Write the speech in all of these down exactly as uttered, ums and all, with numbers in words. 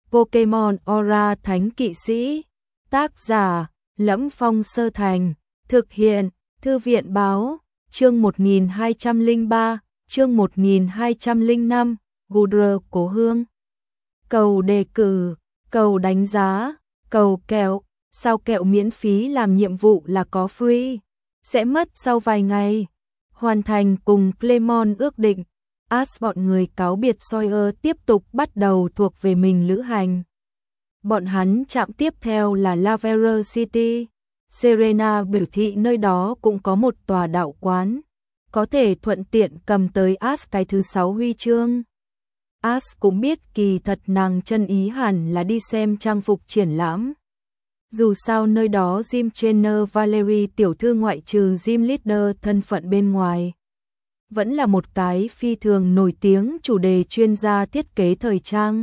Pokemon Aura Thánh Kỵ Sĩ. Tác giả: Lẫm Phong Sơ Thành. Thực hiện: Thư viện báo. Chương một nghìn hai trăm lẻ ba, chương một nghìn hai trăm lẻ năm, Goodra Cố Hương. Cầu đề cử, cầu đánh giá, cầu kẹo, sao kẹo miễn phí làm nhiệm vụ là có free, sẽ mất sau vài ngày. Hoàn thành cùng Clemon ước định, Ash bọn người cáo biệt Sawyer tiếp tục bắt đầu thuộc về mình lữ hành. Bọn hắn chạm tiếp theo là Lavender City. Serena biểu thị nơi đó cũng có một tòa đạo quán, có thể thuận tiện cầm tới Ash cái thứ sáu huy chương. Ash cũng biết kỳ thật nàng chân ý hẳn là đi xem trang phục triển lãm. Dù sao nơi đó Jim Trainer Valerie tiểu thư ngoại trừ Jim Leader thân phận bên ngoài, vẫn là một cái phi thường nổi tiếng chủ đề chuyên gia thiết kế thời trang.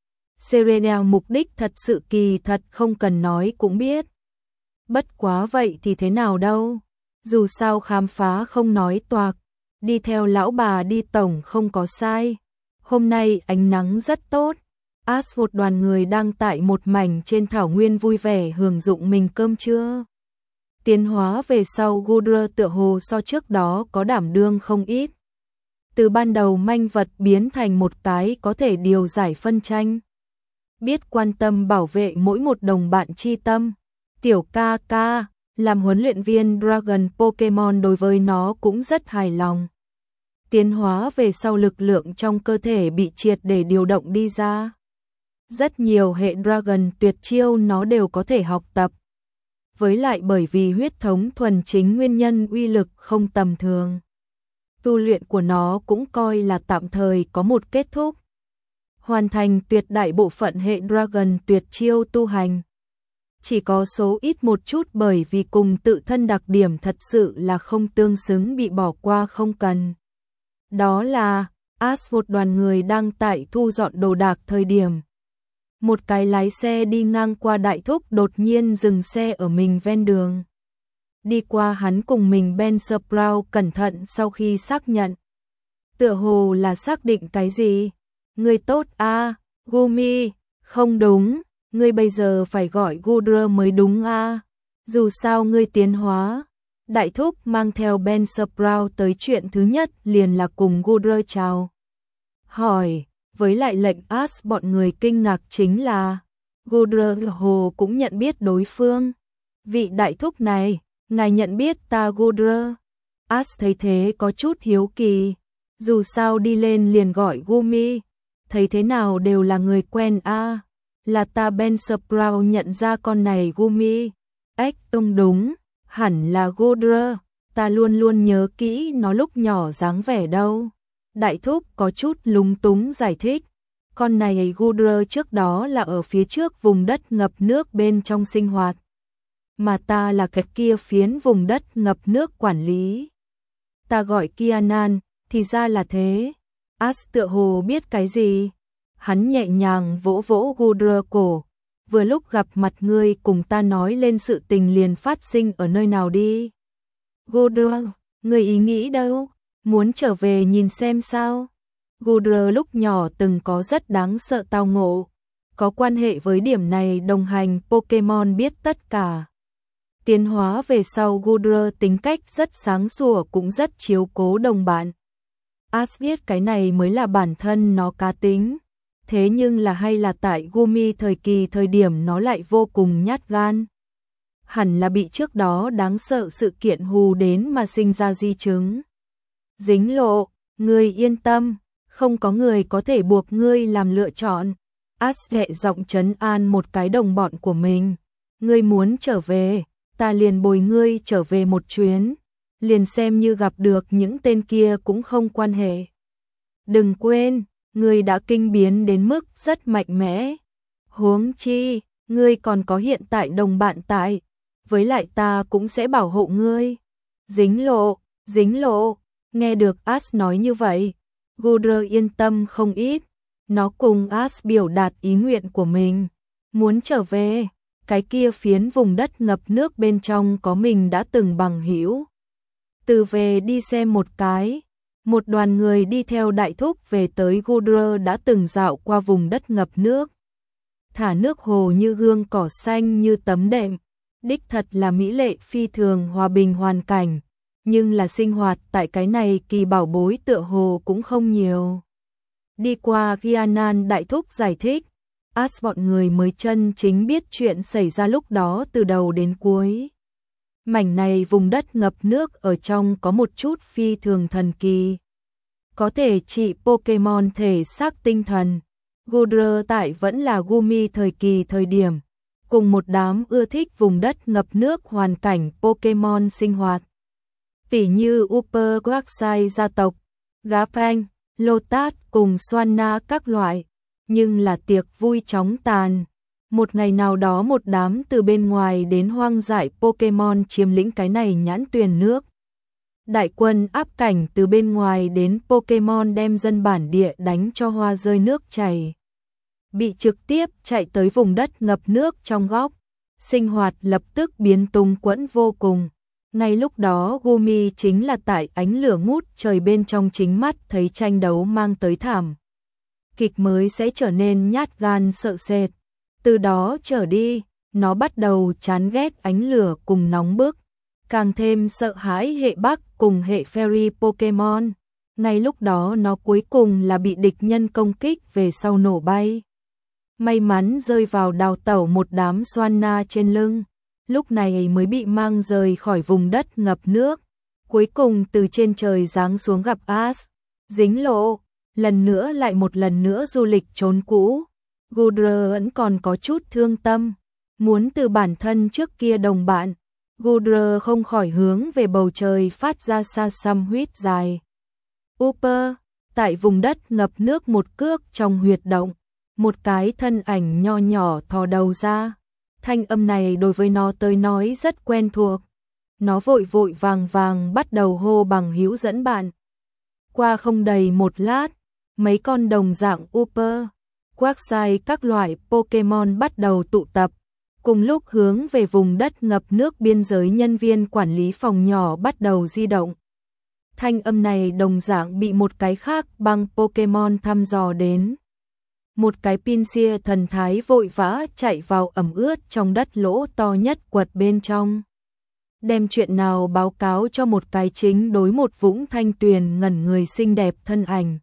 Serena mục đích thật sự kỳ thật không cần nói cũng biết. Bất quá vậy thì thế nào đâu, dù sao khám phá không nói toạc, đi theo lão bà đi tổng không có sai. Hôm nay ánh nắng rất tốt, Ash một đoàn người đang tại một mảnh trên thảo nguyên vui vẻ hưởng dụng mình cơm trưa. Tiến hóa về sau Goodra tựa hồ so trước đó có đảm đương không ít. Từ ban đầu manh vật biến thành một cái có thể điều giải phân tranh, biết quan tâm bảo vệ mỗi một đồng bạn chi tâm. Tiểu ca ca, làm huấn luyện viên Dragon Pokemon đối với nó cũng rất hài lòng. Tiến hóa về sau lực lượng trong cơ thể bị triệt để điều động đi ra. Rất nhiều hệ Dragon tuyệt chiêu nó đều có thể học tập. Với lại bởi vì huyết thống thuần chính nguyên nhân uy lực không tầm thường, tu luyện của nó cũng coi là tạm thời có một kết thúc. Hoàn thành tuyệt đại bộ phận hệ Dragon tuyệt chiêu tu hành. Chỉ có số ít một chút bởi vì cùng tự thân đặc điểm thật sự là không tương xứng bị bỏ qua không cần. Đó là Ash một đoàn người đang tại thu dọn đồ đạc thời điểm. Một cái lái xe đi ngang qua đại thúc đột nhiên dừng xe ở mình ven đường. Đi qua hắn cùng mình Ben Sprout cẩn thận sau khi xác nhận. Tựa hồ là xác định cái gì? Người tốt a, Gumi, không đúng. Ngươi bây giờ phải gọi Goodra mới đúng a. Dù sao ngươi tiến hóa. Đại thúc mang theo Ben Sprout tới chuyện thứ nhất liền là cùng Goodra chào hỏi, với lại lệnh Ash bọn người kinh ngạc chính là Goodra hồ cũng nhận biết đối phương. Vị đại thúc này, ngài nhận biết ta Goodra? Ash thấy thế có chút hiếu kỳ, dù sao đi lên liền gọi Gumi, thấy thế nào đều là người quen a. Là ta Ben Sprout nhận ra con này Gumi. Ếch không đúng, hẳn là Goodra, ta luôn luôn nhớ kỹ nó lúc nhỏ dáng vẻ đâu. Đại thúc có chút lúng túng giải thích, con này Goodra trước đó là ở phía trước vùng đất ngập nước bên trong sinh hoạt, mà ta là cái kia phiến vùng đất ngập nước quản lý. Ta gọi Kianan, thì ra là thế. Ash tựa hồ biết cái gì. Hắn nhẹ nhàng vỗ vỗ Goodra cổ. Vừa lúc gặp mặt ngươi cùng ta nói lên sự tình liền phát sinh ở nơi nào đi. Goodra, ngươi ý nghĩ đâu? Muốn trở về nhìn xem sao? Goodra lúc nhỏ từng có rất đáng sợ tao ngộ. Có quan hệ với điểm này đồng hành Pokemon biết tất cả. Tiến hóa về sau Goodra tính cách rất sáng sủa cũng rất chiếu cố đồng bạn. Ash biết cái này mới là bản thân nó cá tính. Thế nhưng là hay là tại Gumi thời kỳ thời điểm nó lại vô cùng nhát gan. Hẳn là bị trước đó đáng sợ sự kiện hù đến mà sinh ra di chứng. Dính lộ, ngươi yên tâm, không có người có thể buộc ngươi làm lựa chọn. Ash nhẹ giọng trấn an một cái đồng bọn của mình. Ngươi muốn trở về, ta liền bồi ngươi trở về một chuyến. Liền xem như gặp được những tên kia cũng không quan hệ. Đừng quên, ngươi đã kinh biến đến mức rất mạnh mẽ. Huống chi, ngươi còn có hiện tại đồng bạn tại. Với lại ta cũng sẽ bảo hộ ngươi. Dính lộ, dính lộ. Nghe được Ash nói như vậy, Goodra yên tâm không ít. Nó cùng Ash biểu đạt ý nguyện của mình. Muốn trở về, cái kia phiến vùng đất ngập nước bên trong có mình đã từng bằng hữu. Từ về đi xem một cái. Một đoàn người đi theo đại thúc về tới Goodra đã từng dạo qua vùng đất ngập nước. thả nước hồ như gương cỏ xanh như tấm đệm. Đích thật là mỹ lệ phi thường hòa bình hoàn cảnh, nhưng là sinh hoạt tại cái này kỳ bảo bối tựa hồ cũng không nhiều. Đi qua Rhiannon đại thúc giải thích, As bọn người mới chân chính biết chuyện xảy ra lúc đó từ đầu đến cuối. Mảnh này vùng đất ngập nước ở trong có một chút phi thường thần kỳ. Có thể trị Pokemon thể xác tinh thần. Goodra tại vẫn là Gumi thời kỳ thời điểm, cùng một đám ưa thích vùng đất ngập nước hoàn cảnh Pokemon sinh hoạt. Tỉ như Upper Quagside gia tộc, Gapanh, Lotat cùng Swanna các loại, nhưng là tiệc vui chóng tàn. Một ngày nào đó một đám từ bên ngoài đến hoang dại Pokemon chiếm lĩnh cái này nhãn tuyền nước. Đại quân áp cảnh từ bên ngoài đến Pokemon đem dân bản địa đánh cho hoa rơi nước chảy. Bị trực tiếp chạy tới vùng đất ngập nước trong góc. Sinh hoạt lập tức biến tung quẫn vô cùng. Ngay lúc đó Gumi chính là tại ánh lửa ngút trời bên trong chính mắt thấy tranh đấu mang tới thảm kịch mới sẽ trở nên nhát gan sợ sệt. Từ đó trở đi, nó bắt đầu chán ghét ánh lửa cùng nóng bức, càng thêm sợ hãi hệ Bắc cùng hệ Fairy Pokemon. Ngay lúc đó nó cuối cùng là bị địch nhân công kích về sau nổ bay. May mắn rơi vào đào tẩu một đám Swanna trên lưng, lúc này mới bị mang rời khỏi vùng đất ngập nước. Cuối cùng từ trên trời giáng xuống gặp As, dính lộ, lần nữa lại một lần nữa du lịch trốn cũ. Goodra vẫn còn có chút thương tâm, muốn từ bản thân trước kia đồng bạn. Goodra không khỏi hướng về bầu trời phát ra xa xăm huýt dài. Upper, tại vùng đất ngập nước một cước trong huyệt động, một cái thân ảnh nho nhỏ thò đầu ra. Thanh âm này đối với nó tới nói rất quen thuộc. Nó vội vội vàng vàng bắt đầu hô bằng hữu dẫn bạn. Qua không đầy một lát, mấy con đồng dạng Upper, Quagside các loại Pokemon bắt đầu tụ tập, cùng lúc hướng về vùng đất ngập nước biên giới nhân viên quản lý phòng nhỏ bắt đầu di động. Thanh âm này đồng dạng bị một cái khác băng Pokemon thăm dò đến. Một cái Pinsir thần thái vội vã chạy vào ẩm ướt trong đất lỗ to nhất quật bên trong. Đem chuyện nào báo cáo cho một cái chính đối một vũng thanh tuyền ngẩn người xinh đẹp thân ảnh.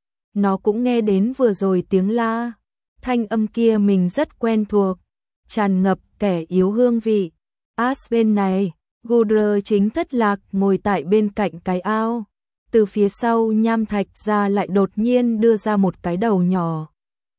Nó cũng nghe đến vừa rồi tiếng la, thanh âm kia mình rất quen thuộc, tràn ngập kẻ yếu hương vị. As bên này, Goodra chính thất lạc ngồi tại bên cạnh cái ao. Từ phía sau nham thạch ra lại đột nhiên đưa ra một cái đầu nhỏ.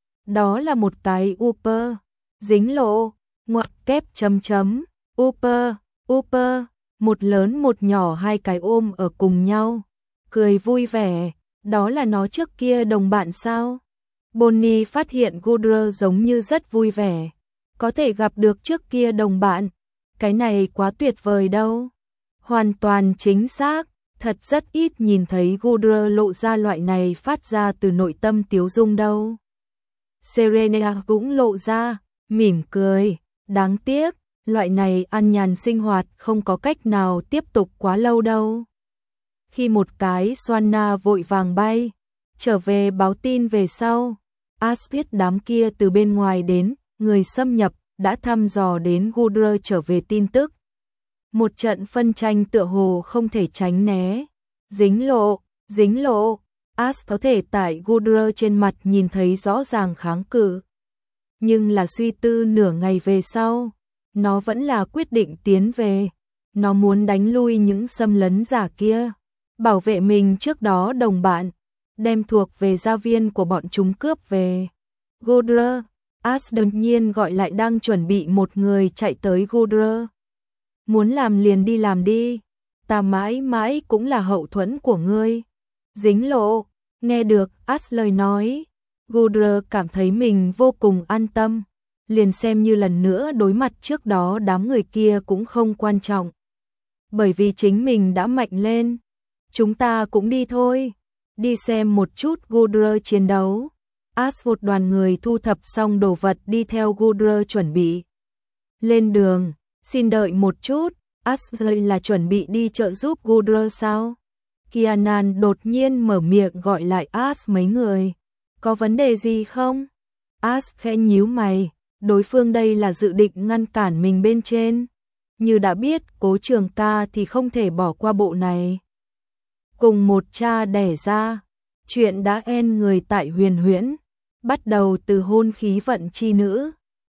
Đó là một cái Upper, dính lộ, ngoặc kép chấm chấm, Upper, Upper, một lớn một nhỏ hai cái ôm ở cùng nhau, cười vui vẻ. Đó là nó trước kia đồng bạn sao? Bonnie phát hiện Goodra giống như rất vui vẻ. Có thể gặp được trước kia đồng bạn. Cái này quá tuyệt vời đâu. Hoàn toàn chính xác. Thật rất ít nhìn thấy Goodra lộ ra loại này phát ra từ nội tâm tiếu dung đâu. Serena cũng lộ ra, mỉm cười. Đáng tiếc, loại này ăn nhàn sinh hoạt không có cách nào tiếp tục quá lâu đâu. Khi một cái Swanna vội vàng bay, trở về báo tin về sau, As biết đám kia từ bên ngoài đến, người xâm nhập, đã thăm dò đến Goodra trở về tin tức. Một trận phân tranh tựa hồ không thể tránh né. Dính lộ, dính lộ, As có thể tại Goodra trên mặt nhìn thấy rõ ràng kháng cự. Nhưng là suy tư nửa ngày về sau, nó vẫn là quyết định tiến về. Nó muốn đánh lui những xâm lấn giả kia, bảo vệ mình trước đó đồng bạn, đem thuộc về gia viên của bọn chúng cướp về. Goodra, As đột nhiên gọi lại đang chuẩn bị một người chạy tới Goodra. Muốn làm liền đi làm đi, ta mãi mãi cũng là hậu thuẫn của ngươi. Dính lộ, nghe được As lời nói, Goodra cảm thấy mình vô cùng an tâm, liền xem như lần nữa đối mặt trước đó đám người kia cũng không quan trọng. Bởi vì chính mình đã mạnh lên, chúng ta cũng đi thôi, đi xem một chút Goodra chiến đấu. As một đoàn người thu thập xong đồ vật đi theo Goodra chuẩn bị lên đường. Xin đợi một chút, As là chuẩn bị đi trợ giúp Goodra sao? Kianan đột nhiên mở miệng gọi lại As mấy người. Có vấn đề gì không? As khẽ nhíu mày, đối phương đây là dự định ngăn cản mình bên trên. Như đã biết Cố Trường Ca thì không thể bỏ qua bộ này. Cùng một cha đẻ ra, chuyện đã en người tại Huyền Huyễn, bắt đầu từ hôn khí vận chi nữ,